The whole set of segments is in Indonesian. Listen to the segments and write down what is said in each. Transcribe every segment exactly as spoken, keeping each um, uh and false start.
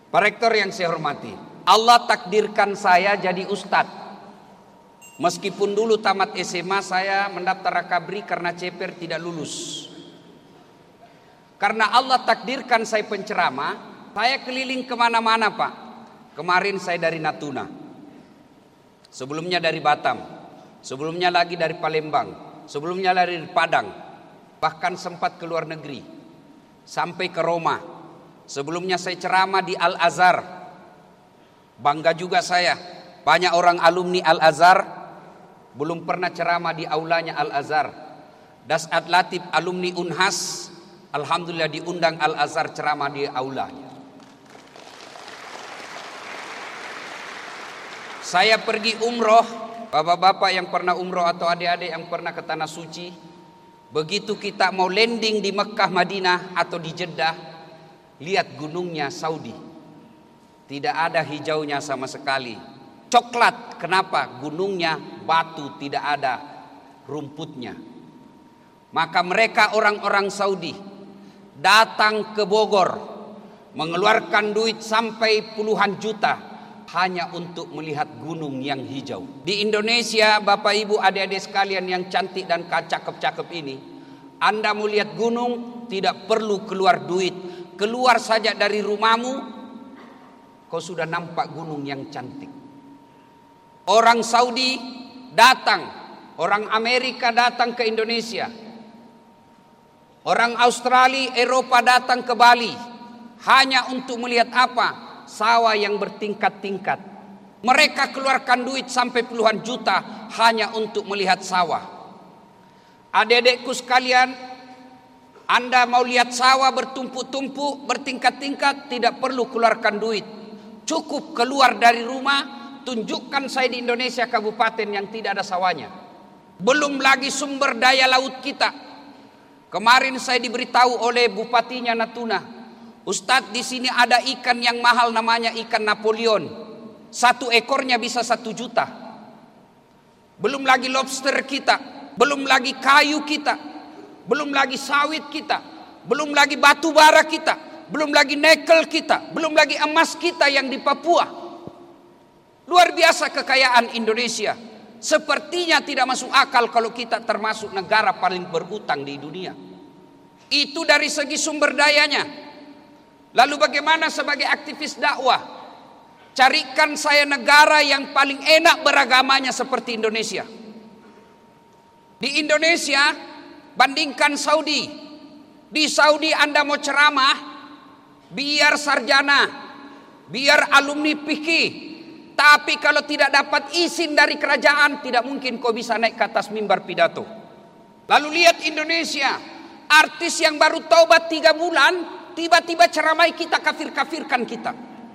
Pak Rektor yang saya hormati, Allah takdirkan saya jadi ustadz. Meskipun dulu tamat S M A saya mendaftar akabri karena ceper tidak lulus. Karena Allah takdirkan saya penceramah, saya keliling kemana-mana Pak. Kemarin saya dari Natuna, sebelumnya dari Batam, sebelumnya lagi dari Palembang, sebelumnya dari Padang, bahkan sempat ke luar negeri, sampai ke Roma. Sebelumnya saya ceramah di Al-Azhar. Bangga juga saya, banyak orang alumni Al-Azhar belum pernah ceramah di aulanya Al-Azhar. Dasat Latif alumni Unhas, alhamdulillah diundang Al-Azhar ceramah di aulanya. Saya pergi umroh, bapak-bapak yang pernah umroh atau adik-adik yang pernah ke Tanah Suci, begitu kita mau landing di Mekah, Madinah atau di Jeddah, lihat gunungnya Saudi, tidak ada hijaunya sama sekali, coklat. Kenapa? Gunungnya batu, tidak ada rumputnya. Maka mereka orang-orang Saudi datang ke Bogor, mengeluarkan duit sampai puluhan juta hanya untuk melihat gunung yang hijau. Di Indonesia, Bapak Ibu adik-adik sekalian yang cantik dan cakep-cakep ini, Anda mau lihat gunung tidak perlu keluar duit. Keluar saja dari rumahmu, kau sudah nampak gunung yang cantik. Orang Saudi datang, orang Amerika datang ke Indonesia, orang Australia, Eropa datang ke Bali, hanya untuk melihat apa? Sawah yang bertingkat-tingkat. Mereka keluarkan duit sampai puluhan juta hanya untuk melihat sawah. Adik-adikku sekalian, Anda mau lihat sawah bertumpuk-tumpuk, bertingkat-tingkat, tidak perlu keluarkan duit. Cukup keluar dari rumah, tunjukkan saya di Indonesia kabupaten yang tidak ada sawahnya. Belum lagi sumber daya laut kita. Kemarin saya diberitahu oleh bupatinya Natuna, Ustadz, di sini ada ikan yang mahal namanya ikan Napoleon. Satu ekornya bisa satu juta. Belum lagi lobster kita, belum lagi kayu kita, belum lagi sawit kita, belum lagi batu bara kita, belum lagi nikel kita, belum lagi emas kita yang di Papua. Luar biasa kekayaan Indonesia. Sepertinya tidak masuk akal kalau kita termasuk negara paling berutang di dunia. Itu dari segi sumber dayanya. Lalu bagaimana sebagai aktivis dakwah? Carikan saya negara yang paling enak beragamanya seperti Indonesia. Di Indonesia bandingkan Saudi. Di Saudi Anda mau ceramah, biar sarjana, biar alumni fikih, tapi kalau tidak dapat izin dari kerajaan, tidak mungkin kau bisa naik ke atas mimbar pidato. Lalu lihat Indonesia, artis yang baru taubat tiga bulan, tiba-tiba ceramai kita, kafir-kafirkan kita.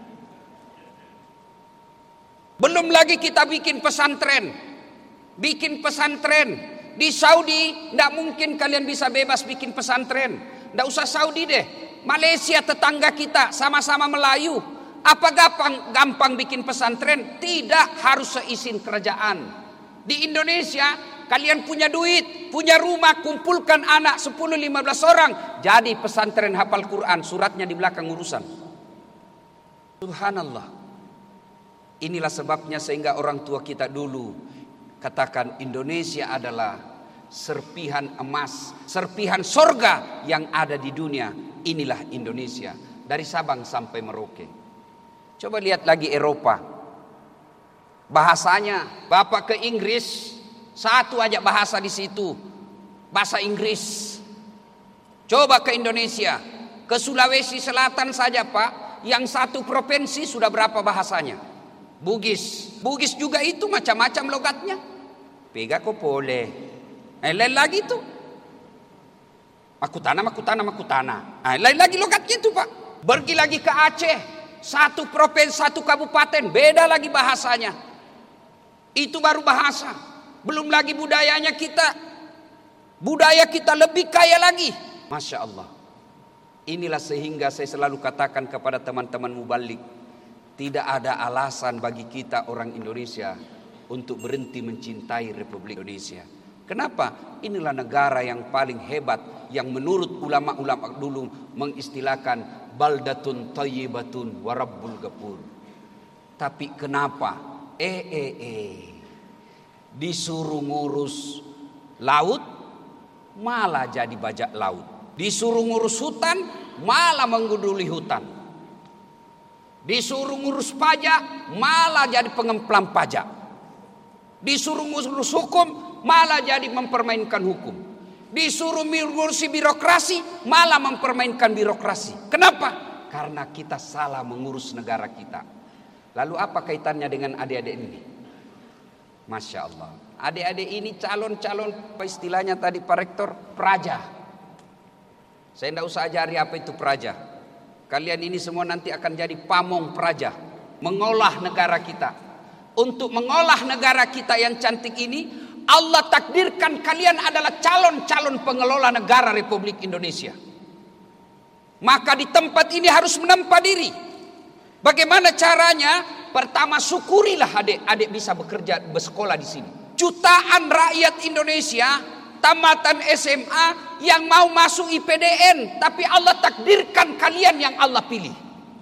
Belum lagi kita bikin pesantren, bikin pesantren. Di Saudi tidak mungkin kalian bisa bebas bikin pesantren. Tidak usah Saudi deh, Malaysia tetangga kita, sama-sama Melayu. Apa gampang, gampang bikin pesantren? Tidak, harus seizin kerajaan. Di Indonesia kalian punya duit, punya rumah, kumpulkan anak sepuluh lima belas orang, jadi pesantren hafal Quran, suratnya di belakang urusan. Subhanallah. Inilah sebabnya sehingga orang tua kita dulu katakan Indonesia adalah serpihan emas, serpihan sorga yang ada di dunia. Inilah Indonesia, dari Sabang sampai Merauke. Coba lihat lagi Eropa. Bahasanya, Bapak ke Inggris, satu aja bahasa di situ, bahasa Inggris. Coba ke Indonesia, ke Sulawesi Selatan saja Pak, yang satu provinsi sudah berapa bahasanya? Bugis. Bugis juga itu macam-macam logatnya. Pega ko boleh. Eh, lain lagi tuh. Makutana, makutana, makutana. Eh, lain lagi logatnya itu Pak. Pergi lagi ke Aceh. Satu provinsi, satu kabupaten. Beda lagi bahasanya. Itu baru bahasa. Belum lagi budayanya kita. Budaya kita lebih kaya lagi. Masya Allah. Inilah sehingga saya selalu katakan kepada teman-teman mubalik. Tidak ada alasan bagi kita orang Indonesia untuk berhenti mencintai Republik Indonesia. Kenapa? Inilah negara yang paling hebat, yang menurut ulama-ulama dulu mengistilahkan baldatun thayyibatun wa rabbul ghafur. Tapi kenapa? Eh eh eh. Disuruh ngurus laut, malah jadi bajak laut. Disuruh ngurus hutan, malah menggunduli hutan. Disuruh ngurus pajak, malah jadi pengemplang pajak. Disuruh ngurus hukum, malah jadi mempermainkan hukum. Disuruh ngurusi birokrasi, malah mempermainkan birokrasi. Kenapa? Karena kita salah mengurus negara kita. Lalu apa kaitannya dengan adik-adik ini? Masya Allah. Adik-adik ini calon-calon, istilahnya tadi Pak Rektor, praja. Saya tidak usah ajari apa itu praja. Kalian ini semua nanti akan jadi pamong praja, mengolah negara kita. Untuk mengolah negara kita yang cantik ini, Allah takdirkan kalian adalah calon-calon pengelola negara Republik Indonesia. Maka di tempat ini harus menempa diri. Bagaimana caranya? Pertama, syukurilah adik-adik bisa bekerja, bersekolah di sini. Jutaan rakyat Indonesia tamatan S M A yang mau masuk I P D N, tapi Allah takdirkan kalian yang Allah pilih.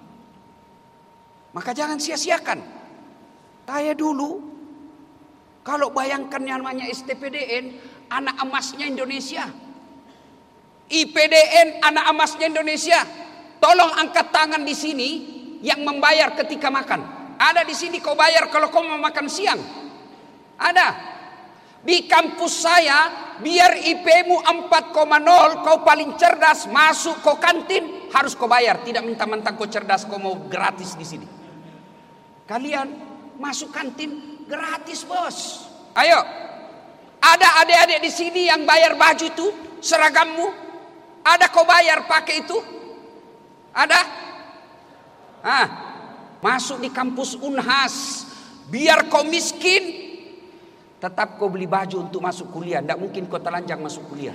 Maka jangan sia-siakan. Saya dulu, kalau bayangkan yang namanya S T P D N, anak emasnya Indonesia. I P D N, anak emasnya Indonesia. Tolong angkat tangan di sini yang membayar ketika makan. Ada di sini kau bayar kalau kau mau makan siang. Ada. Di kampus saya, biar I P-mu empat koma nol, kau paling cerdas, masuk kau kantin, harus kau bayar. Tidak mentang-mentang kau cerdas, kau mau gratis di sini. Kalian masuk kantin gratis, bos. Ayo. Ada adik-adik di sini yang bayar baju itu, seragammu. Ada kau bayar pakai itu? Ada? Ah, masuk di kampus Unhas, biar kau miskin, tetap kau beli baju untuk masuk kuliah. Tidak mungkin kau telanjang masuk kuliah.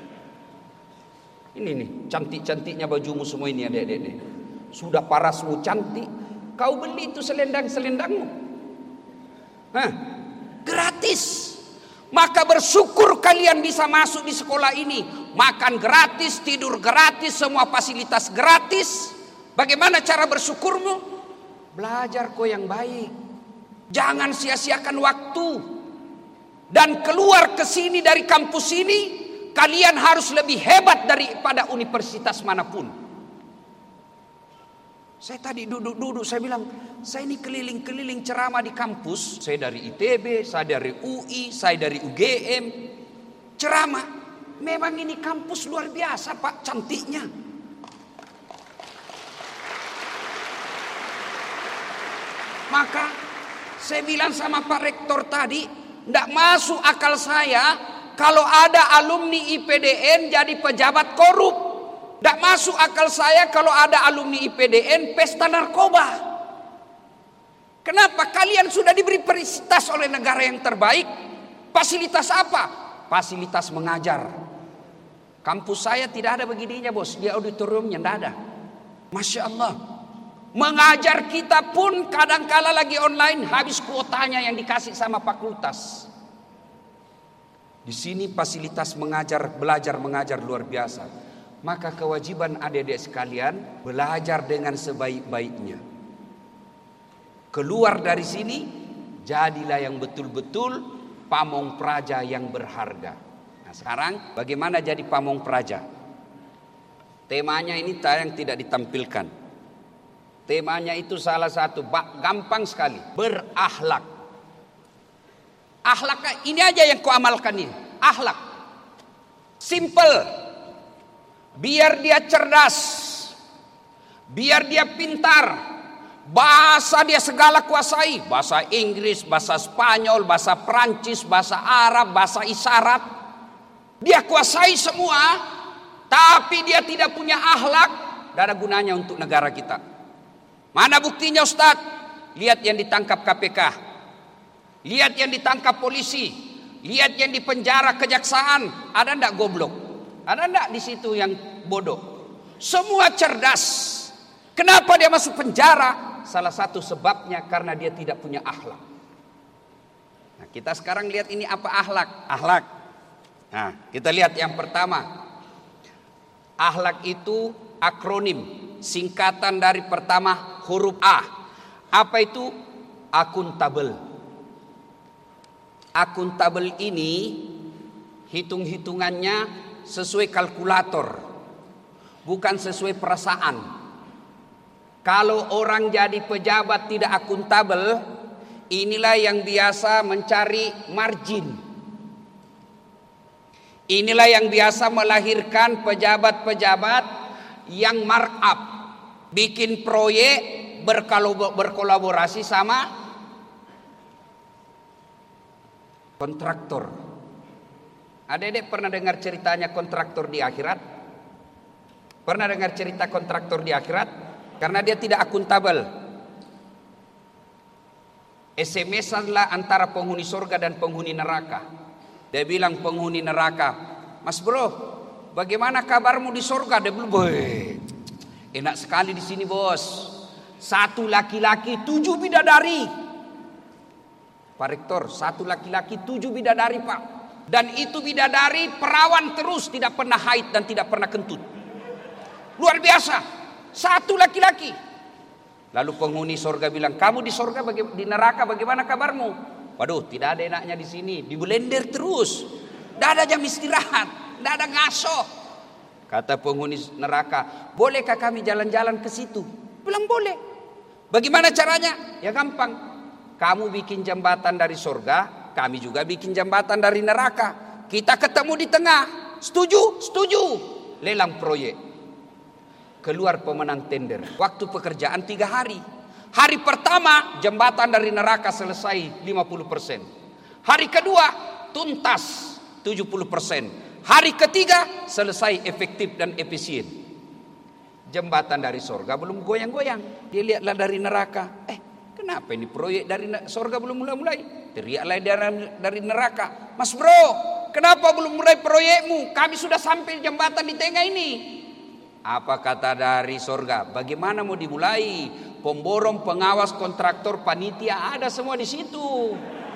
Ini nih, cantik-cantiknya bajumu semua ini adik-adik. Sudah parasmu cantik, kau beli itu selendang-selendangmu. Hah, gratis. Maka bersyukur kalian bisa masuk di sekolah ini. Makan gratis, tidur gratis, semua fasilitas gratis. Bagaimana cara bersyukurmu? Belajar kau yang baik. Jangan sia-siakan waktu. Dan keluar ke sini dari kampus ini, kalian harus lebih hebat daripada universitas manapun. Saya tadi duduk-duduk, saya bilang, saya ini keliling-keliling ceramah di kampus. Saya dari I T B, saya dari U I, saya dari U G M. Ceramah. Memang ini kampus luar biasa, Pak, cantiknya. Maka saya bilang sama Pak Rektor tadi, tidak masuk akal saya kalau ada alumni I P D N jadi pejabat korup. Tidak masuk akal saya kalau ada alumni I P D N pesta narkoba. Kenapa? Kalian sudah diberi fasilitas oleh negara yang terbaik. Fasilitas apa? Fasilitas mengajar. Kampus saya tidak ada begininya, bos. Di auditoriumnya tidak ada. Masya Allah. Mengajar kita pun kadangkala lagi online, habis kuotanya yang dikasih sama fakultas. Di sini fasilitas mengajar, belajar mengajar luar biasa. Maka kewajiban adik-adik sekalian belajar dengan sebaik-baiknya. Keluar dari sini, jadilah yang betul-betul pamong praja yang berharga. Nah sekarang bagaimana jadi pamong praja? Temanya ini tayang tidak ditampilkan. Temanya itu salah satu, gampang sekali, berakhlak. Akhlak ini aja yang kau amalkan ini, akhlak. Simple. Biar dia cerdas, biar dia pintar, bahasa dia segala kuasai, bahasa Inggris, bahasa Spanyol, bahasa Prancis, bahasa Arab, bahasa isyarat. Dia kuasai semua, tapi dia tidak punya akhlak, tidak ada gunanya untuk negara kita. Mana buktinya Ustaz? Lihat yang ditangkap K P K. Lihat yang ditangkap polisi. Lihat yang dipenjara kejaksaan. Ada enggak goblok? Ada enggak di situ yang bodoh? Semua cerdas. Kenapa dia masuk penjara? Salah satu sebabnya karena dia tidak punya akhlak. Nah, kita sekarang lihat ini apa akhlak? Akhlak. Nah, kita lihat yang pertama. Akhlak itu akronim, singkatan dari pertama huruf A. Apa itu? Akuntabel. Akuntabel ini hitung-hitungannya sesuai kalkulator, bukan sesuai perasaan. Kalau orang jadi pejabat tidak akuntabel, inilah yang biasa mencari margin. Inilah yang biasa melahirkan pejabat-pejabat yang markup, bikin proyek berkolaborasi sama kontraktor. Adik-adik pernah dengar ceritanya kontraktor di akhirat? Pernah dengar cerita kontraktor di akhirat? Karena dia tidak akuntabel. S M S-anlah antara penghuni surga dan penghuni neraka. Dia bilang penghuni neraka, "Mas bro, bagaimana kabarmu di surga?" Dia bilang, "Boy, enak sekali di sini bos. Satu laki-laki, tujuh bidadari." Pak Rektor, satu laki-laki, tujuh bidadari pak. Dan itu bidadari perawan terus, tidak pernah haid dan tidak pernah kentut. Luar biasa, satu laki-laki. Lalu penghuni surga bilang, "Kamu di surga, di neraka bagaimana kabarmu?" "Waduh, tidak ada enaknya di sini. Di blender terus. Tidak ada jam istirahat. Tidak ada ngaso." Kata penghuni neraka, "Bolehkah kami jalan-jalan ke situ?" Bilang, "Boleh." "Bagaimana caranya?" "Ya gampang. Kamu bikin jembatan dari surga, kami juga bikin jembatan dari neraka. Kita ketemu di tengah. Setuju? Setuju." Lelang proyek. Keluar pemenang tender. Waktu pekerjaan tiga hari. Hari pertama jembatan dari neraka selesai lima puluh persen. Hari kedua tuntas tujuh puluh persen. Hari ketiga selesai efektif dan efisien. Jembatan dari surga belum goyang-goyang. Dia lihatlah dari neraka. Eh, kenapa ini proyek dari surga belum mulai-mulai? Teriaklah dari, dari neraka, "Mas bro, kenapa belum mulai proyekmu? Kami sudah sampai jembatan di tengah ini." Apa kata dari surga? "Bagaimana mau dimulai? Pemborong, pengawas, kontraktor, panitia ada semua di situ."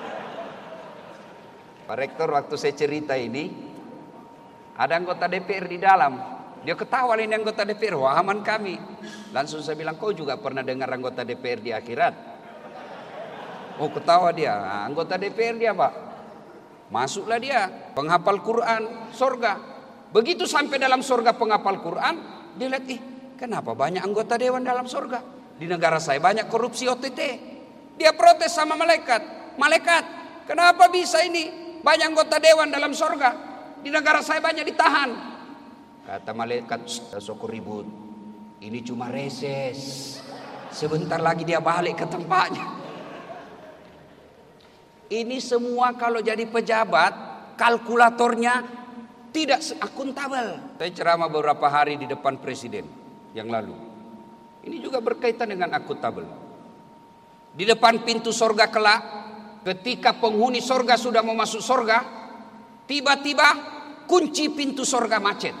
Pak Rektor, waktu saya cerita ini, ada anggota D P R di dalam. Dia ketawa, ini anggota D P R, wahaman kami. Langsung saya bilang, "Kau juga pernah dengar anggota D P R di akhirat?" Oh, ketawa dia. Nah, anggota D P R dia pak. Masuklah dia, penghafal Quran, surga. Begitu sampai dalam surga penghafal Quran, dia lihat, "Ih, kenapa banyak anggota dewan dalam surga? Di negara saya banyak korupsi O T T." Dia protes sama malaikat. "Malaikat, kenapa bisa ini banyak anggota dewan dalam surga? Di negara saya banyak ditahan." Kata malaikat, "Sok ribut. Ini cuma reses. Sebentar lagi dia balik ke tempatnya." Ini semua kalau jadi pejabat, kalkulatornya tidak akuntabel. Saya ceramah beberapa hari di depan presiden yang lalu. Ini juga berkaitan dengan akuntabel. Di depan pintu sorga kelak, ketika penghuni sorga sudah mau masuk sorga, tiba-tiba kunci pintu sorga macet.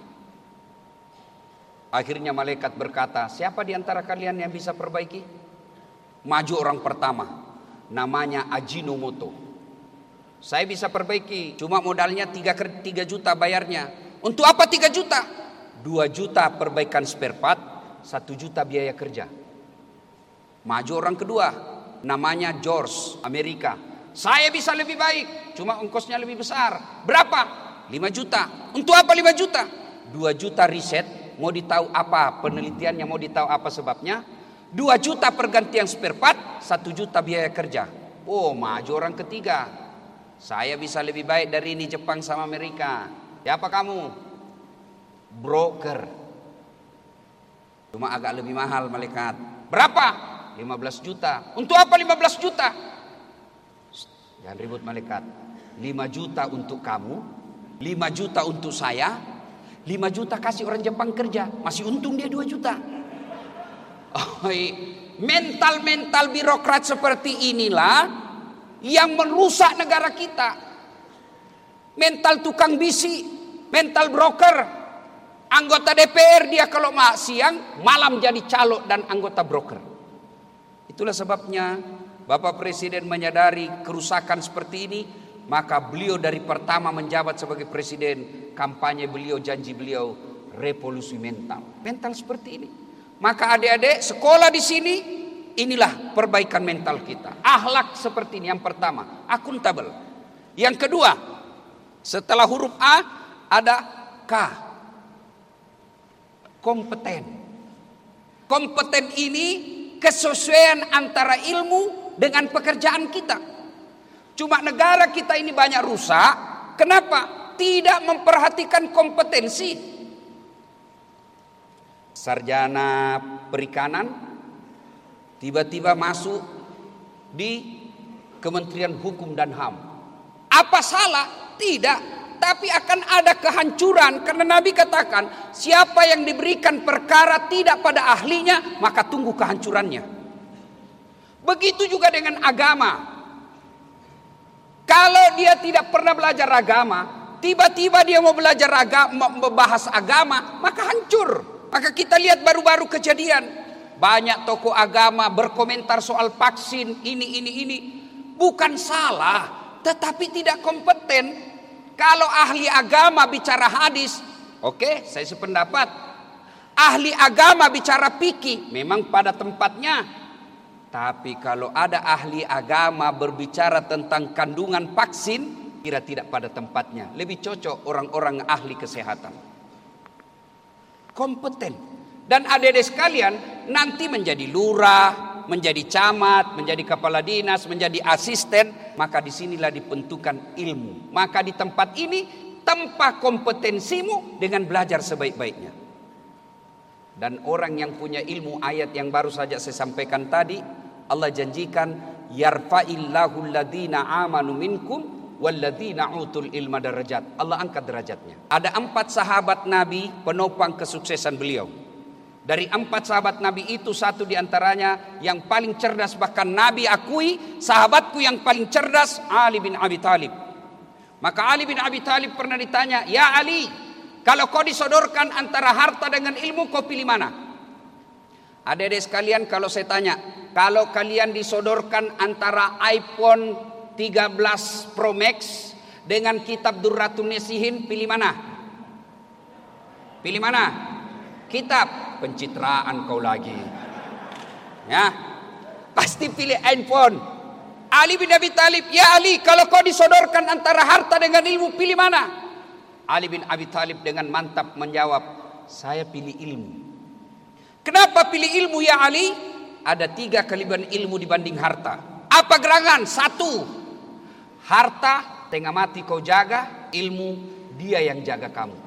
Akhirnya malaikat berkata, "Siapa di antara kalian yang bisa perbaiki?" Maju orang pertama, namanya Ajinomoto. "Saya bisa perbaiki, cuma modalnya tiga juta bayarnya." "Untuk apa tiga juta?" dua juta perbaikan spare part, satu juta biaya kerja. Maju orang kedua, namanya George, Amerika. "Saya bisa lebih baik, cuma ongkosnya lebih besar." "Berapa?" lima juta. "Untuk apa lima juta?" dua juta riset, mau ditahu apa penelitiannya, mau ditahu apa sebabnya. dua juta pergantian spare part, satu juta biaya kerja. Oh, maju orang ketiga. "Saya bisa lebih baik dari ini, Jepang sama Amerika." "Siapa kamu?" "Broker. Cuma agak lebih mahal malaikat." "Berapa?" lima belas juta. "Untuk apa lima belas juta?" Jangan ribut malaikat. lima juta untuk kamu, lima juta untuk saya, lima juta kasih orang Jepang kerja, masih untung dia dua juta. Oh, mental-mental birokrat seperti inilah yang merusak negara kita. Mental tukang bisi, mental broker. Anggota D P R dia kalau siang, malam jadi calo dan anggota broker. Itulah sebabnya Bapak Presiden menyadari kerusakan seperti ini, maka beliau dari pertama menjabat sebagai presiden, kampanye beliau, janji beliau revolusi mental. Mental seperti ini. Maka adik-adik sekolah di sini, inilah perbaikan mental kita. Akhlak seperti ini yang pertama, akuntabel. Yang kedua, setelah huruf A ada K. Kompeten. Kompeten ini kesesuaian antara ilmu dengan pekerjaan kita. Cuma negara kita ini banyak rusak. Kenapa? Tidak memperhatikan kompetensi. Sarjana perikanan tiba-tiba masuk di Kementerian Hukum dan H A M. Apa salah? Tidak. Tapi akan ada kehancuran, karena Nabi katakan siapa yang diberikan perkara tidak pada ahlinya, maka tunggu kehancurannya. Begitu juga dengan agama. Kalau dia tidak pernah belajar agama, tiba-tiba dia mau belajar agama, membahas agama, maka hancur. Maka kita lihat baru-baru kejadian, banyak tokoh agama berkomentar soal vaksin ini ini ini. Bukan salah, tetapi tidak kompeten. Kalau ahli agama bicara hadis, oke, saya sependapat. Ahli agama bicara fikih, memang pada tempatnya. Tapi kalau ada ahli agama berbicara tentang kandungan vaksin, kira tidak pada tempatnya. Lebih cocok orang-orang ahli kesehatan. Kompeten. Dan adik-adik sekalian, nanti menjadi lurah, menjadi camat, menjadi kepala dinas, menjadi asisten, maka disinilah dibentukkan ilmu. Maka di tempat ini tempa kompetensimu dengan belajar sebaik-baiknya. Dan orang yang punya ilmu, ayat yang baru saja saya sampaikan tadi, Allah janjikan yarfa'illahu alladhina amanu minkum walladzina utul ilma darajat. Allah angkat derajatnya. Ada empat sahabat Nabi penopang kesuksesan beliau. Dari empat sahabat Nabi itu, satu diantaranya yang paling cerdas, bahkan Nabi akui sahabatku yang paling cerdas, Ali bin Abi Thalib. Maka Ali bin Abi Thalib pernah ditanya, ya Ali, kalau kau disodorkan antara harta dengan ilmu, kau pilih mana? Adik-adik sekalian, kalau saya tanya, kalau kalian disodorkan antara iPhone tiga belas Pro Max dengan kitab Durratun Nasihin, pilih mana? Pilih mana? Kitab. Pencitraan kau lagi. Ya, pasti pilih handphone. Ali bin Abi Thalib, ya Ali, kalau kau disodorkan antara harta dengan ilmu, pilih mana? Ali bin Abi Thalib dengan mantap menjawab, saya pilih ilmu. Kenapa pilih ilmu ya Ali? Ada tiga kelebihan ilmu dibanding harta. Apa gerangan? Satu, harta tengah mati kau jaga, ilmu dia yang jaga kamu.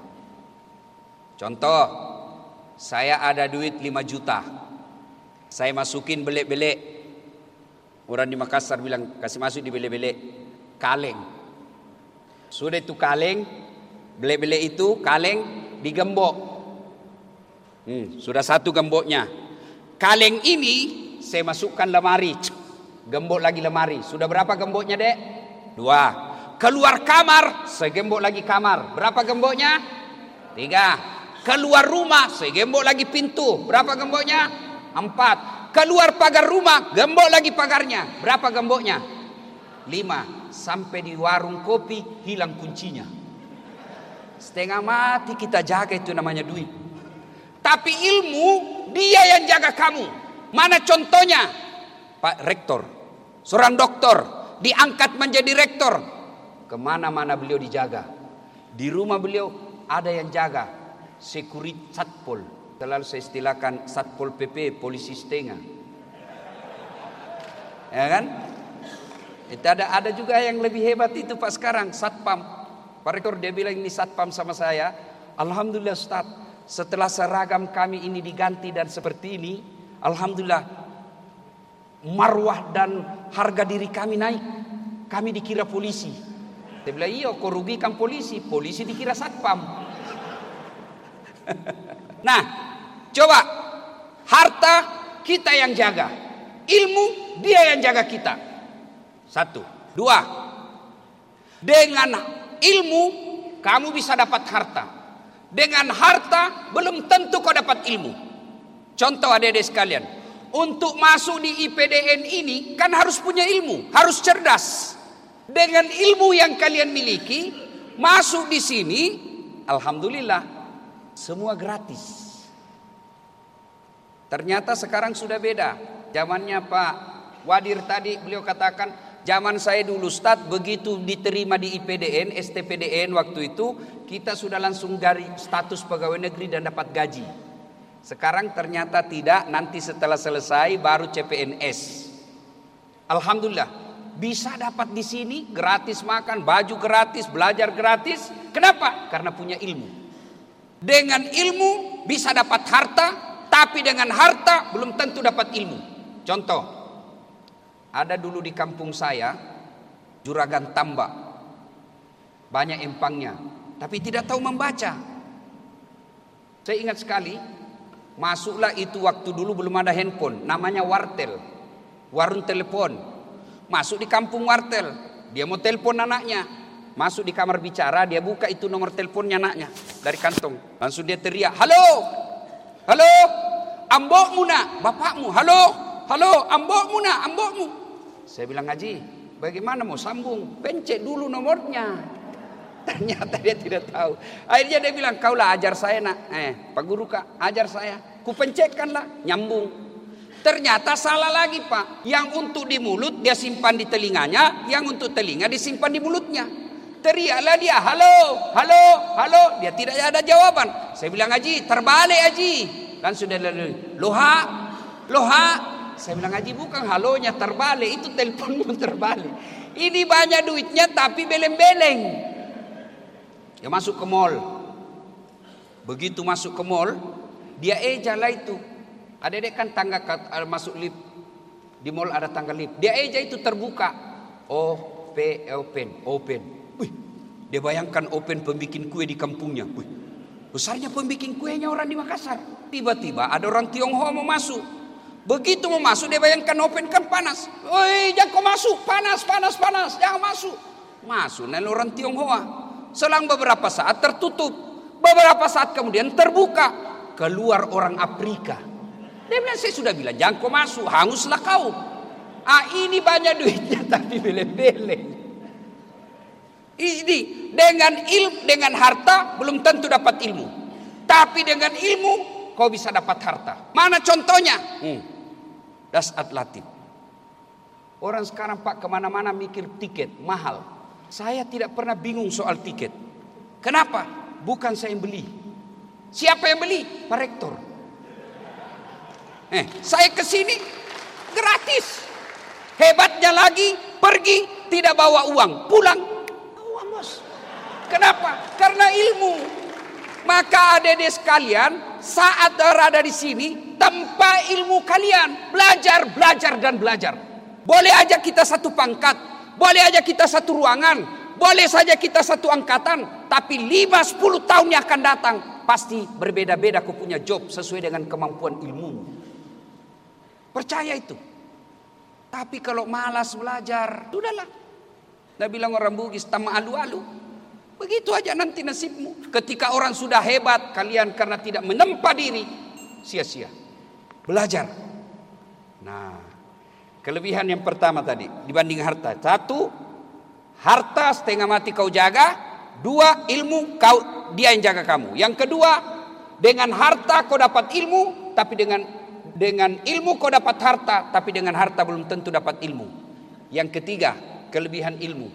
Contoh, saya ada duit lima juta. Saya masukin belek-belek. Orang di Makassar bilang kasih masuk di belek-belek. Kaleng. Sudah itu kaleng, belek-belek itu kaleng digembok. Hmm, sudah satu gemboknya. Kaleng ini saya masukkan lemari. Gembok lagi lemari. Sudah berapa gemboknya, Dek? Dua. Keluar kamar, saya gembok lagi kamar. Berapa gemboknya? Tiga. Keluar rumah, saya gembok lagi pintu. Berapa gemboknya? Empat. Keluar pagar rumah, gembok lagi pagarnya. Berapa gemboknya? Lima. Sampai di warung kopi, hilang kuncinya. Setengah mati kita jaga, itu namanya duit. Tapi ilmu, dia yang jaga kamu. Mana contohnya? Pak Rektor, seorang doktor, diangkat menjadi rektor. Kemana-mana beliau dijaga. Di rumah beliau ada yang jaga. Sekurit satpol, selalu saya istilahkan satpol P P, polisi setengah, ya kan? Itu ada ada juga yang lebih hebat itu Pak sekarang, satpam. Pak Rektor dia bilang ini satpam sama saya. Alhamdulillah Ustaz, setelah seragam kami ini diganti dan seperti ini, alhamdulillah marwah dan harga diri kami naik. Kami dikira polisi. Dia bilang iya, kau rugikan polisi, polisi dikira satpam. Nah, coba harta kita yang jaga, ilmu dia yang jaga kita. Satu, dua. Dengan ilmu kamu bisa dapat harta. Dengan harta belum tentu kau dapat ilmu. Contoh adik-adik sekalian, untuk masuk di I P D N ini kan harus punya ilmu, harus cerdas. Dengan ilmu yang kalian miliki, masuk di sini, alhamdulillah, semua gratis. Ternyata sekarang sudah beda. Zamannya Pak Wadir tadi beliau katakan, zaman saya dulu Ustaz, begitu diterima di I P D N, S T P D N waktu itu, kita sudah langsung dari status pegawai negeri dan dapat gaji. Sekarang ternyata tidak, nanti setelah selesai baru C P N S. Alhamdulillah, bisa dapat di sini gratis makan, baju gratis, belajar gratis. Kenapa? Karena punya ilmu. Dengan ilmu bisa dapat harta, tapi dengan harta belum tentu dapat ilmu. Contoh, ada dulu di kampung saya juragan tambak, banyak empangnya, tapi tidak tahu membaca. Saya ingat sekali, masuklah itu waktu dulu belum ada handphone, namanya wartel, warung telepon. Masuk di kampung wartel, dia mau telepon anaknya, masuk di kamar bicara, dia buka itu nomor teleponnya anaknya dari kantong, langsung dia teriak, halo, halo, ambokmu nak, bapakmu, halo, halo, ambokmu nak, ambokmu. Saya bilang, Haji, bagaimana mau sambung? Pencet dulu nomornya. Ternyata dia tidak tahu. Akhirnya dia bilang, kaulah ajar saya nak. Eh, Pak Guru kak, ajar saya. Kupencetkanlah, nyambung. Ternyata salah lagi Pak. Yang untuk di mulut dia simpan di telinganya, yang untuk telinga disimpan di mulutnya. Teriaklah dia, halo, halo, halo. Dia tidak ada jawaban. Saya bilang, Haji, terbalik Haji. Langsung dia lalu, loha, loha. Saya bilang, Haji, bukan halonya terbalik, itu teleponmu terbalik. Ini banyak duitnya tapi beleng-beleng. Dia masuk ke mall. Begitu masuk ke mall, dia eja lah itu. Ada-ada kan tangga masuk lift. Di mall ada tangga lift. Dia eja itu terbuka. O P open, open. Wih, dia bayangkan open pembikin kue di kampungnya. Wih, besarnya pembikin kuenya orang di Makassar. Tiba-tiba ada orang Tionghoa mau masuk. Begitu mau masuk dia bayangkan open kan panas. Woi, jangan kau masuk, panas, panas, panas, jangan masuk. Masuk lalu orang Tionghoa. Selang beberapa saat tertutup. Beberapa saat kemudian terbuka. Keluar orang Afrika. Dia bilang, saya sudah bilang jangan kau masuk, hanguslah kau. Ah, ini banyak duitnya tapi beleng-beleng. Ini dengan ilmu, dengan harta belum tentu dapat ilmu. Tapi dengan ilmu kau bisa dapat harta. Mana contohnya? Hmm. Dasat Latif. Orang sekarang Pak kemana-mana mikir tiket mahal. Saya tidak pernah bingung soal tiket. Kenapa? Bukan saya yang beli. Siapa yang beli? Pak Rektor. Eh, saya ke sini gratis. Hebatnya lagi, pergi tidak bawa uang, pulang bawa uang bos. Kenapa? Karena ilmu. Maka adik-adik sekalian, saat berada di sini, tanpa ilmu kalian belajar, belajar dan belajar. Boleh aja kita satu pangkat, boleh aja kita satu ruangan, boleh saja kita satu angkatan, tapi lima sepuluh tahun yang akan datang pasti berbeda-beda kau punya job sesuai dengan kemampuan ilmu. Percaya itu. Tapi kalau malas belajar, sudahlah. Dia bilang orang Bugis, tama alu-alu. Begitu aja nanti nasibmu. Ketika orang sudah hebat, kalian karena tidak menempa diri, sia-sia. Belajar. Nah, kelebihan yang pertama tadi dibanding harta. Satu, harta setengah mati kau jaga. Dua, ilmu kau dia yang jaga kamu. Yang kedua, dengan harta kau dapat ilmu, tapi dengan dengan ilmu kau dapat harta, tapi dengan harta belum tentu dapat ilmu. Yang ketiga, kelebihan ilmu.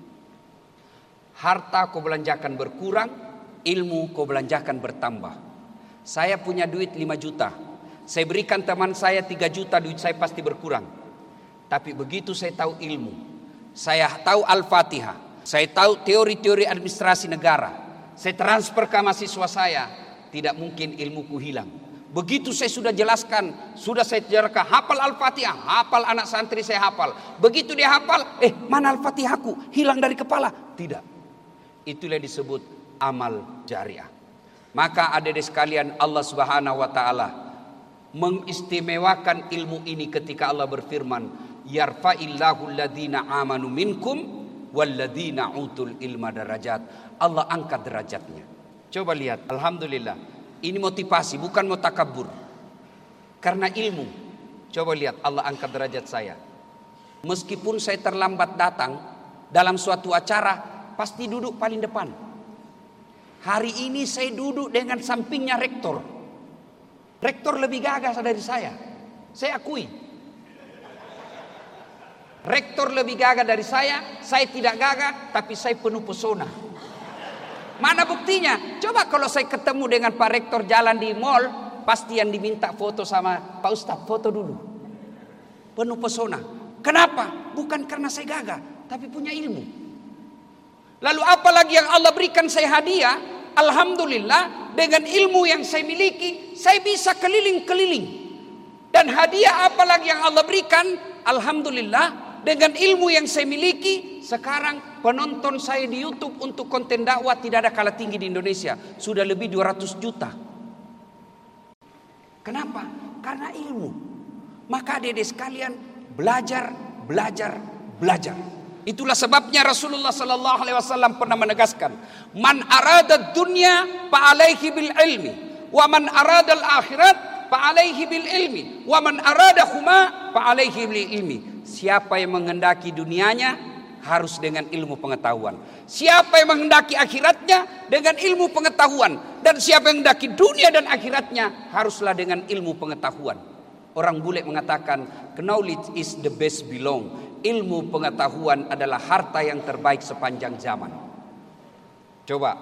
Harta kau belanjakan berkurang, ilmu kau belanjakan bertambah. Saya punya duit lima juta. Saya berikan teman saya tiga juta, duit saya pasti berkurang. Tapi begitu saya tahu ilmu, saya tahu Al-Fatihah, saya tahu teori-teori administrasi negara, saya transfer ke mahasiswa saya, tidak mungkin ilmuku hilang. Begitu saya sudah jelaskan, sudah saya jelaskan, hafal Al-Fatihah, hafal anak santri saya hafal. Begitu dia hafal, eh mana Al-Fatihahku? Hilang dari kepala. Tidak. Itulah disebut amal jariah. Maka adik-adik sekalian, Allah Subhanahu wa taala mengistimewakan ilmu ini ketika Allah berfirman, yarfa'illahu alladhina amanu minkum walladhina utul ilma darajat. Allah angkat derajatnya. Coba lihat, alhamdulillah. Ini motivasi, bukan mau takabur. Karena ilmu. Coba lihat, Allah angkat derajat saya. Meskipun saya terlambat datang, dalam suatu acara pasti duduk paling depan. Hari ini saya duduk dengan sampingnya rektor. Rektor lebih gagah dari saya. Saya akui. Rektor lebih gagah dari saya, saya tidak gagah, tapi saya penuh pesona. Mana buktinya? Coba kalau saya ketemu dengan Pak Rektor jalan di mall, pasti yang diminta foto sama Pak Ustadz, foto dulu. Penuh pesona. Kenapa? Bukan karena saya gagah, tapi punya ilmu. Lalu apalagi yang Allah berikan saya hadiah, alhamdulillah dengan ilmu yang saya miliki, saya bisa keliling-keliling. Dan hadiah apalagi yang Allah berikan, alhamdulillah dengan ilmu yang saya miliki, sekarang penonton saya di YouTube untuk konten dakwah tidak ada kalah tinggi di Indonesia. Sudah lebih dua ratus juta. Kenapa? Karena ilmu. Maka adik-adik sekalian, belajar, belajar, belajar. Itulah sebabnya Rasulullah sallallahu alaihi wasallam pernah menegaskan, "Man arada dunya fa alaihi bil ilmi, wa man arada al akhirat fa alaihi bil ilmi, wa man arada huma fa alaihi bil ilmi." Siapa yang menghendaki dunianya harus dengan ilmu pengetahuan. Siapa yang menghendaki akhiratnya dengan ilmu pengetahuan. Dan siapa yang menghendaki dunia dan akhiratnya haruslah dengan ilmu pengetahuan. Orang bule mengatakan, knowledge is the best belong. Ilmu pengetahuan adalah harta yang terbaik sepanjang zaman. Coba.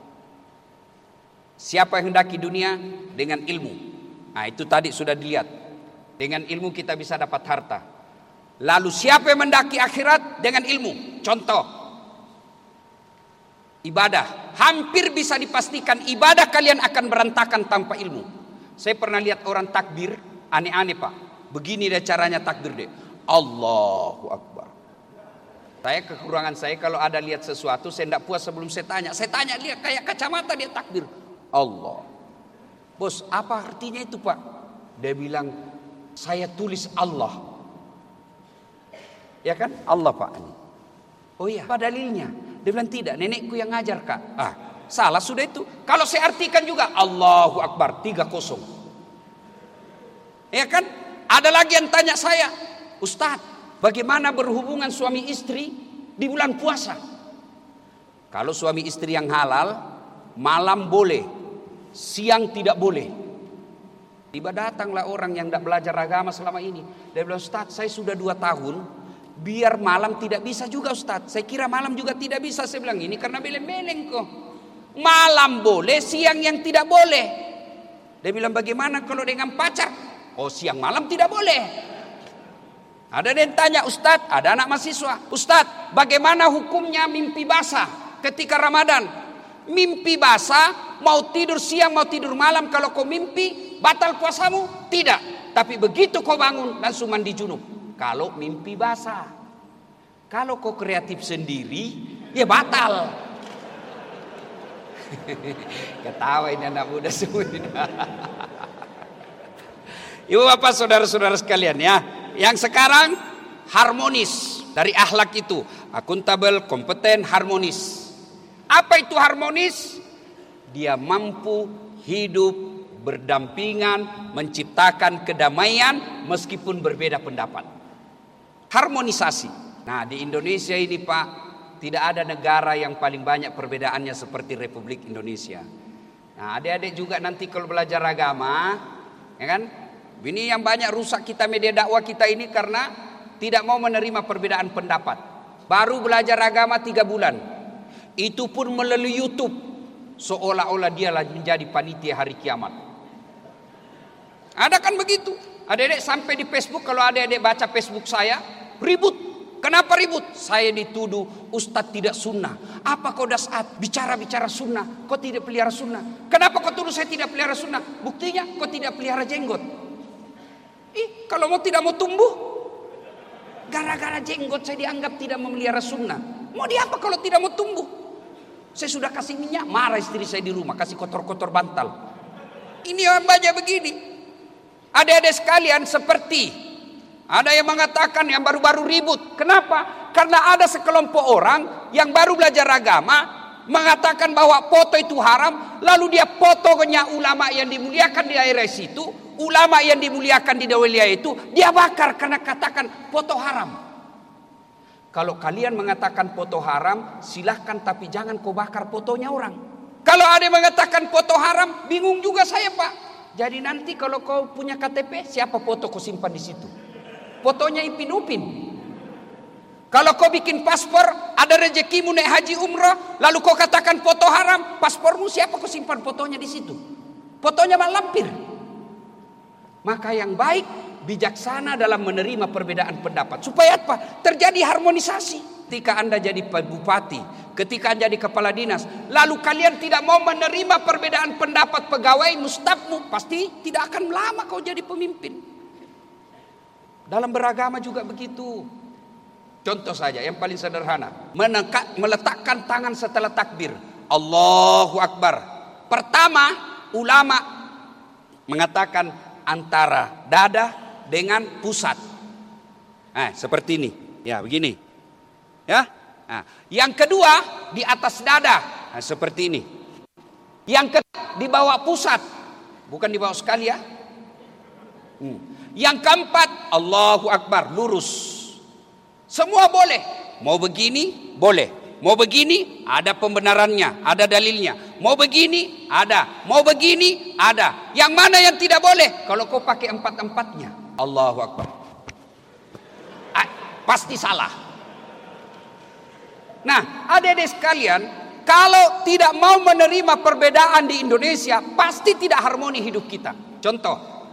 Siapa yang menghendaki dunia dengan ilmu. Nah itu tadi sudah dilihat. Dengan ilmu kita bisa dapat harta. Lalu siapa yang mendaki akhirat dengan ilmu? Contoh, ibadah. Hampir bisa dipastikan ibadah kalian akan berantakan tanpa ilmu. Saya pernah lihat orang takbir, aneh-aneh pak. Begini dia caranya takbir deh. Allahu Akbar. Saya kekurangan saya kalau ada lihat sesuatu, saya tidak puas sebelum saya tanya. Saya tanya lihat kayak kacamata dia takbir. Allah. Bos, apa artinya itu pak? Dia bilang, saya tulis Allah. Ya kan? Allah pak. Oh iya, apa dalilnya? Dia bilang tidak, nenekku yang ngajar kak. Ah, salah sudah itu. Kalau saya artikan juga Allahu Akbar, tiga kosong. Ya kan? Ada lagi yang tanya saya, Ustadz, bagaimana berhubungan suami istri di bulan puasa? Kalau suami istri yang halal, malam boleh, siang tidak boleh. Tiba datanglah orang yang tidak belajar agama selama ini. Dia bilang, Ustadz, saya sudah dua tahun. Biar malam tidak bisa juga Ustadz. Saya kira malam juga tidak bisa. Saya bilang ini karena beleng-beleng kok. Malam boleh, siang yang tidak boleh. Dia bilang bagaimana kalau dengan pacar? Oh siang malam tidak boleh. Ada yang tanya Ustadz, ada anak mahasiswa. Ustadz, bagaimana hukumnya mimpi basah ketika Ramadan? Mimpi basah, mau tidur siang, mau tidur malam. Kalau kau mimpi, batal puasamu? Tidak. Tapi begitu kau bangun, langsung mandi junub. Kalau mimpi basah. Kalau kau kreatif sendiri, ya batal. Ketawa ini anak muda semua. Ibu bapak saudara-saudara sekalian ya. Yang sekarang harmonis. Dari akhlak itu. Akuntabel, kompeten, harmonis. Apa itu harmonis? Dia mampu hidup berdampingan, menciptakan kedamaian meskipun berbeda pendapat. Harmonisasi. Nah di Indonesia ini Pak, tidak ada negara yang paling banyak perbedaannya seperti Republik Indonesia. Nah adik-adik juga nanti kalau belajar agama, ya kan? Ini yang banyak rusak kita media dakwah kita ini karena tidak mau menerima perbedaan pendapat. Baru belajar agama tiga bulan, itu pun melalui YouTube, seolah-olah dia menjadi panitia hari kiamat. Ada kan begitu? Adik-adik sampai di Facebook, kalau adik-adik baca Facebook saya, ribut. Kenapa ribut? Saya dituduh Ustadz tidak sunnah. Apa kau dasar bicara-bicara sunnah? Kau tidak pelihara sunnah. Kenapa kau tuduh saya tidak pelihara sunnah? Buktinya kau tidak pelihara jenggot. Ih, kalau mau tidak mau tumbuh, gara-gara jenggot saya dianggap tidak memelihara sunnah. Mau diapa kalau tidak mau tumbuh? Saya sudah kasih minyak, marah istri saya di rumah, kasih kotor-kotor bantal. Ini yang banyak begini. Adik-adik sekalian, seperti ada yang mengatakan yang baru-baru ribut. Kenapa? Karena ada sekelompok orang yang baru belajar agama mengatakan bahwa foto itu haram, lalu dia fotonya ulama yang dimuliakan di daerah situ, ulama yang dimuliakan di daerah itu dia bakar karena katakan foto haram. Kalau kalian mengatakan foto haram, silahkan, tapi jangan kau bakar fotonya orang. Kalau ada yang mengatakan foto haram, bingung juga saya, Pak. Jadi nanti kalau kau punya K T P, siapa foto kau simpan di situ? Fotonya Ipin Upin. Kalau kau bikin paspor, ada rezekimu naik haji umrah, lalu kau katakan foto haram, paspormu siapa kau simpan fotonya di situ? Fotonya Mak Lampir. Maka yang baik, bijaksana dalam menerima perbedaan pendapat. Supaya apa? Terjadi harmonisasi. Ketika Anda jadi bupati, ketika Anda jadi kepala dinas, lalu kalian tidak mau menerima perbedaan pendapat pegawai stafmu, pasti tidak akan lama kau jadi pemimpin. Dalam beragama juga begitu. Contoh saja yang paling sederhana, meneka, meletakkan tangan setelah takbir, Allahu Akbar. Pertama, ulama mengatakan antara dada dengan pusat. Nah, seperti ini. Ya, begini. Ya. Nah, yang kedua di atas dada. Nah, seperti ini. Yang ketiga di bawah pusat. Bukan di bawah sekali ya. Hmm. Yang keempat, Allahu Akbar, lurus. Semua boleh. Mau begini, boleh. Mau begini, ada pembenarannya, ada dalilnya. Mau begini, ada. Mau begini, ada. Yang mana yang tidak boleh? Kalau kau pakai empat-empatnya, Allahu Akbar. Ah, pasti salah. Nah, adik-adik sekalian, kalau tidak mau menerima perbedaan di Indonesia, pasti tidak harmoni hidup kita. Contoh,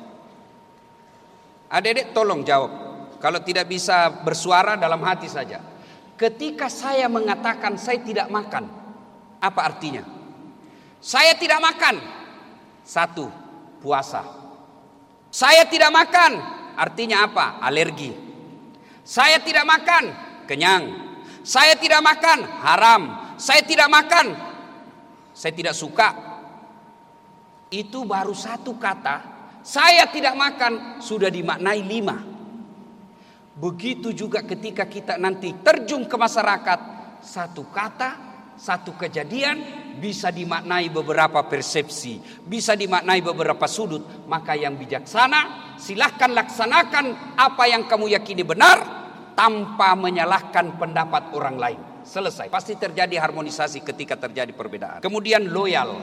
adik-adik tolong jawab. Kalau tidak bisa bersuara, dalam hati saja. Ketika saya mengatakan saya tidak makan, apa artinya? Saya tidak makan, satu, puasa. Saya tidak makan, artinya apa? Alergi. Saya tidak makan, kenyang. Saya tidak makan, haram. Saya tidak makan, saya tidak suka. Itu baru satu kata. Saya tidak makan sudah dimaknai lima. Begitu juga ketika kita nanti terjun ke masyarakat, satu kata, satu kejadian bisa dimaknai beberapa persepsi, bisa dimaknai beberapa sudut. Maka yang bijaksana, silahkan laksanakan apa yang kamu yakini benar tanpa menyalahkan pendapat orang lain. Selesai. Pasti terjadi harmonisasi ketika terjadi perbedaan. Kemudian loyal.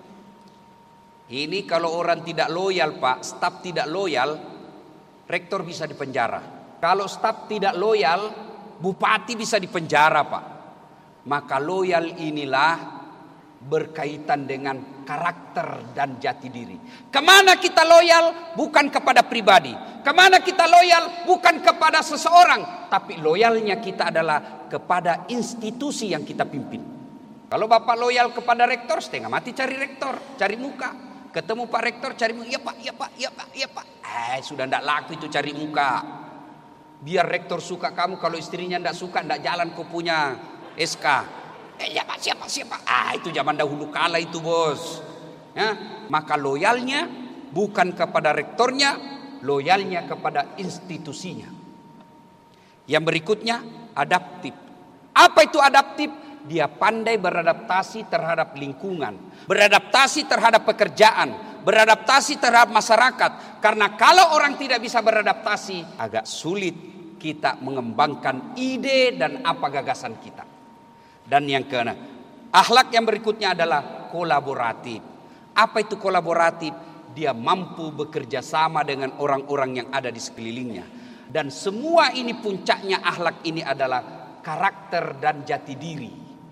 Ini kalau orang tidak loyal, Pak, staf tidak loyal, rektor bisa dipenjara. Kalau staf tidak loyal, bupati bisa dipenjara, Pak. Maka loyal inilah berkaitan dengan karakter dan jati diri. Kemana kita loyal? Bukan kepada pribadi. Kemana kita loyal? Bukan kepada seseorang. Tapi loyalnya kita adalah kepada institusi yang kita pimpin. Kalau Bapak loyal kepada rektor, setengah mati cari rektor, cari muka. Ketemu Pak Rektor, cari muka. Ya Pak, ya Pak, ya Pak, ya Pak. Eh, sudah tidak laku itu cari muka. Biar rektor suka kamu, kalau istrinya tidak suka, tidak jalan kau punya S K. Eh siapa siapa siapa? Ah itu zaman dahulu kala itu bos. Ya, maka loyalnya bukan kepada rektornya, loyalnya kepada institusinya. Yang berikutnya adaptif. Apa itu adaptif? Dia pandai beradaptasi terhadap lingkungan, beradaptasi terhadap pekerjaan, beradaptasi terhadap masyarakat. Karena kalau orang tidak bisa beradaptasi, agak sulit kita mengembangkan ide dan apa gagasan kita. Dan yang keenam, akhlak yang berikutnya adalah kolaboratif. Apa itu kolaboratif? Dia mampu bekerja sama dengan orang-orang yang ada di sekelilingnya. Dan semua ini puncaknya akhlak ini adalah karakter dan jati diri.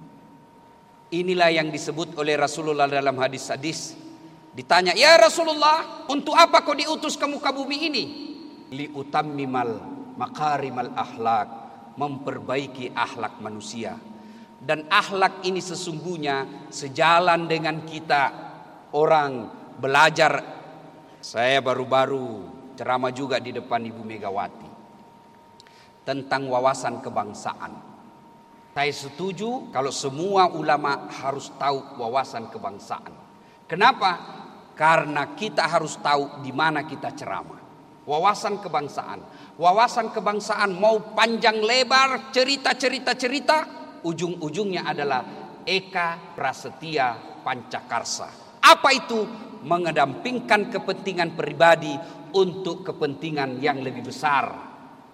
Inilah yang disebut oleh Rasulullah dalam hadis-hadis. Ditanya, ya Rasulullah, untuk apa kau diutus ke muka bumi ini? Liutammimal makarimal akhlak, memperbaiki akhlak manusia. Dan akhlak ini sesungguhnya sejalan dengan kita orang belajar. Saya baru-baru ceramah juga di depan Ibu Megawati tentang wawasan kebangsaan. Saya setuju kalau semua ulama harus tahu wawasan kebangsaan. Kenapa? Karena kita harus tahu di mana kita ceramah. Wawasan kebangsaan. Wawasan kebangsaan mau panjang lebar, cerita-cerita-cerita, ujung-ujungnya adalah Eka Prasetya Pancakarsa. Apa itu? Mengedampingkan kepentingan pribadi untuk kepentingan yang lebih besar.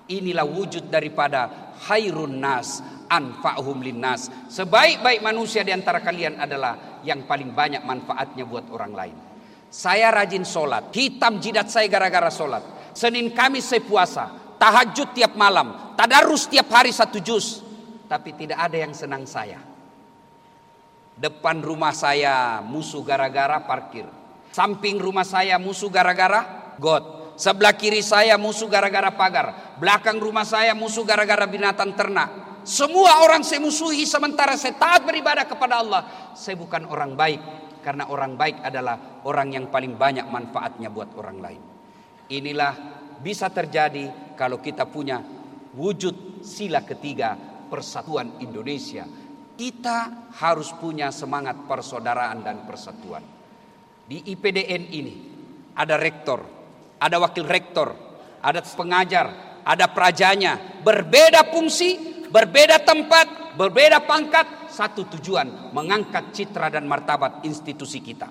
Inilah wujud daripada khairun nas anfa'hum linnas. Sebaik-baik manusia di antara kalian adalah yang paling banyak manfaatnya buat orang lain. Saya rajin sholat, hitam jidat saya gara-gara sholat. Senin Kamis saya puasa, tahajud tiap malam, tadarus tiap hari satu juz. Tapi tidak ada yang senang saya. Depan rumah saya musuh gara-gara parkir. Samping rumah saya musuh gara-gara got. Sebelah kiri saya musuh gara-gara pagar. Belakang rumah saya musuh gara-gara binatang ternak. Semua orang saya musuhi sementara saya taat beribadah kepada Allah. Saya bukan orang baik. Karena orang baik adalah orang yang paling banyak manfaatnya buat orang lain. Inilah bisa terjadi kalau kita punya wujud sila ketiga persatuan Indonesia. Kita harus punya semangat persaudaraan dan persatuan. Di I P D N ini ada rektor, ada wakil rektor, ada pengajar, ada prajanya, berbeda fungsi, berbeda tempat, berbeda pangkat, satu tujuan, mengangkat citra dan martabat institusi kita.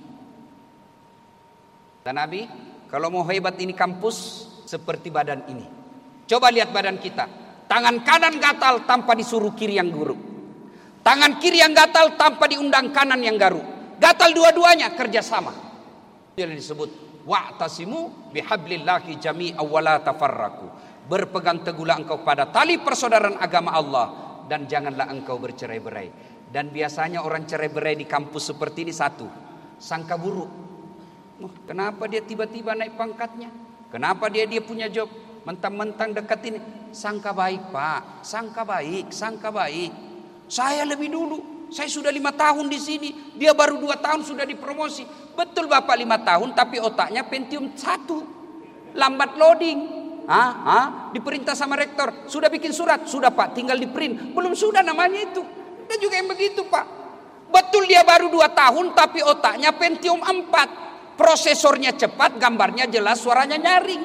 Dan Nabi, kalau mau hebat ini kampus seperti badan ini. Coba lihat badan kita. Tangan kanan gatal tanpa disuruh kiri yang guru. Tangan kiri yang gatal tanpa diundang kanan yang garu. Gatal dua-duanya kerjasama. Itu yang disebut wa'tasimu bihablillahi jami'an wa la tafarraqu. Berpegang teguhlah engkau pada tali persaudaraan agama Allah dan janganlah engkau bercerai-berai. Dan biasanya orang cerai-berai di kampus seperti ini satu, sangka buruk. Oh, kenapa dia tiba-tiba naik pangkatnya? Kenapa dia dia punya job? Mentang-mentang dekat ini. Sangka baik Pak, sangka baik, sangka baik. Saya lebih dulu, saya sudah lima tahun di sini, dia baru dua tahun sudah dipromosi. Betul Bapak lima tahun, tapi otaknya Pentium satu, lambat loading. Ah, ah, diperintah sama rektor, sudah bikin surat, sudah Pak, tinggal di print, belum sudah namanya itu. Dan juga yang begitu Pak. Betul dia baru dua tahun, tapi otaknya Pentium empat, prosesornya cepat, gambarnya jelas, suaranya nyaring.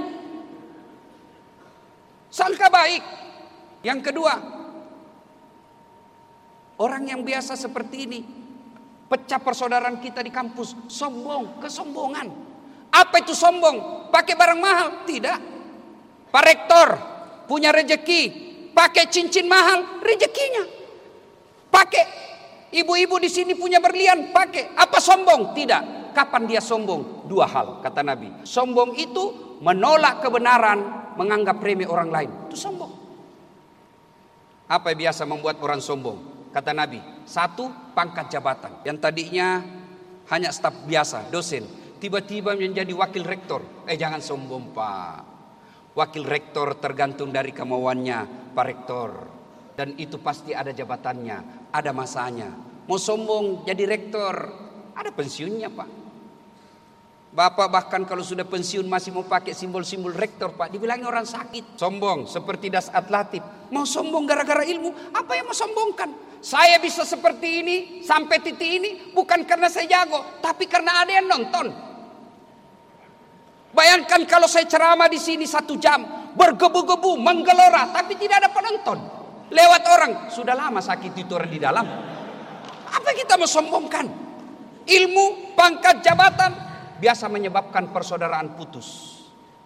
Sangka baik. Yang kedua, orang yang biasa seperti ini, pecah persaudaraan kita di kampus, sombong, kesombongan. Apa itu sombong? Pakai barang mahal? Tidak. Pak Rektor punya rejeki, pakai cincin mahal, rejekinya. Pakai ibu-ibu di sini punya berlian, pakai. Apa sombong? Tidak. Kapan dia sombong? Dua hal kata Nabi. Sombong itu menolak kebenaran, menganggap remeh orang lain. Itu sombong. Apa yang biasa membuat orang sombong? Kata Nabi, satu, pangkat jabatan. Yang tadinya hanya staf biasa, dosen, tiba-tiba menjadi wakil rektor. Eh jangan sombong Pak. Wakil rektor tergantung dari kemauannya Pak Rektor. Dan itu pasti ada jabatannya, ada masanya. Mau sombong jadi rektor, ada pensiunnya Pak. Bapak bahkan kalau sudah pensiun masih mau pakai simbol-simbol rektor Pak. Dibilangin orang sakit. Sombong seperti Das Atlatif. Mau sombong gara-gara ilmu. Apa yang mau sombongkan? Saya bisa seperti ini sampai titik ini bukan karena saya jago, tapi karena ada yang nonton. Bayangkan kalau saya ceramah di sini satu jam, bergebu-gebu, menggelora, tapi tidak ada penonton. Lewat orang, sudah lama sakit itu orang di dalam. Apa kita mau sombongkan? Ilmu, pangkat, jabatan biasa menyebabkan persaudaraan putus.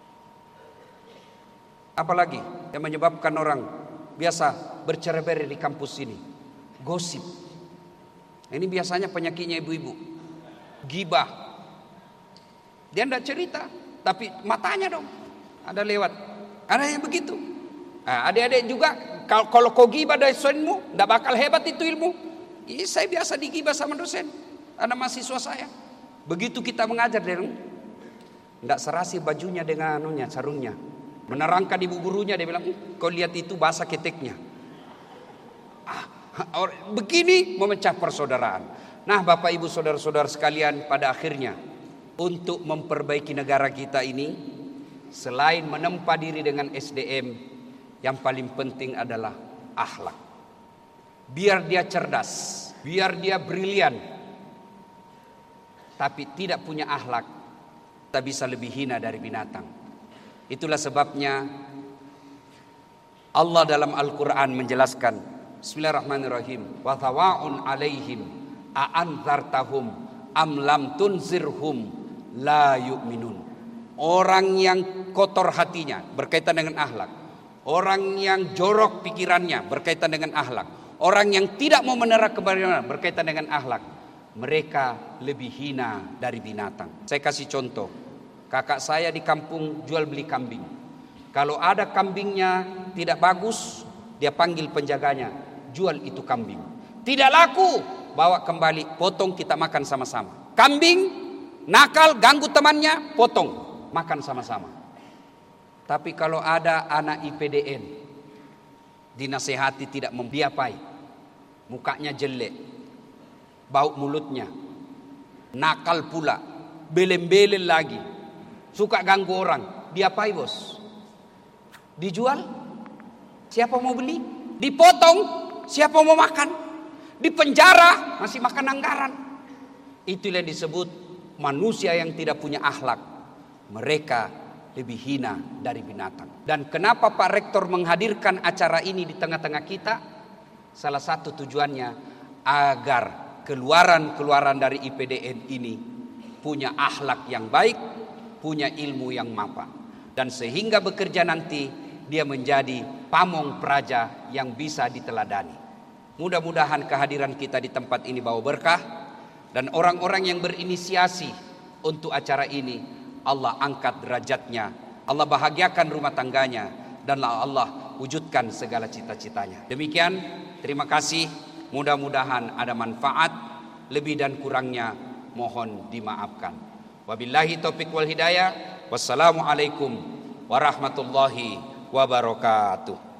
Apalagi yang menyebabkan orang biasa bercerai-berai di kampus ini. Gosip. Ini biasanya penyakitnya ibu-ibu. Gibah. Dia tidak cerita, tapi matanya dong ada lewat. Ada yang begitu. Nah, adik-adik juga kalau, kalau kau gibah dosenmu, tidak bakal hebat itu ilmu. Ini saya biasa digibah sama dosen. Ada mahasiswa saya. Begitu kita mengajar dia tidak serasi bajunya dengan anunya, sarungnya. Menerangkan ibu gurunya, dia bilang, kau lihat itu bahasa keteknya. Ah, begini memecah persaudaraan. Nah Bapak Ibu saudara-saudara sekalian, pada akhirnya untuk memperbaiki negara kita ini, selain menempa diri dengan S D M, yang paling penting adalah akhlak. Biar dia cerdas, biar dia brilian, tapi tidak punya akhlak, kita bisa lebih hina dari binatang. Itulah sebabnya Allah dalam Al-Quran menjelaskan, Bismillahirrahmanirrahim, wa thawa'un alaihim a'anzartahum am lam tunzirhum la yu'minun. Orang yang kotor hatinya berkaitan dengan akhlak, orang yang jorok pikirannya berkaitan dengan akhlak, orang yang tidak mau menerima kebenaran berkaitan dengan akhlak, mereka lebih hina dari binatang. Saya kasih contoh, kakak saya di kampung jual beli kambing. Kalau ada kambingnya tidak bagus, dia panggil penjaganya, jual itu kambing. Tidak laku, bawa kembali, potong kita makan sama-sama. Kambing nakal, ganggu temannya, potong, makan sama-sama. Tapi kalau ada anak I P D N, dinasehati tidak membiapai, mukanya jelek, bau mulutnya, nakal pula, belem-belem lagi, suka ganggu orang, diapai bos? Dijual? Siapa mau beli? Dipotong? Siapa mau makan? Dipenjara? Masih makan anggaran. Itulah yang disebut manusia yang tidak punya akhlak. Mereka lebih hina dari binatang. Dan kenapa Pak Rektor menghadirkan acara ini di tengah-tengah kita? Salah satu tujuannya agar keluaran-keluaran dari I P D N ini punya akhlak yang baik, punya ilmu yang mapan, dan sehingga bekerja nanti dia menjadi pamong praja yang bisa diteladani. Mudah-mudahan kehadiran kita di tempat ini bawa berkah, dan orang-orang yang berinisiasi untuk acara ini Allah angkat derajatnya, Allah bahagiakan rumah tangganya, dan Allah wujudkan segala cita-citanya. Demikian, terima kasih. Mudah-mudahan ada manfaat. Lebih dan kurangnya mohon dimaafkan. Wabillahi taufiq wal hidayah. Wassalamualaikum warahmatullahi wabarakatuh.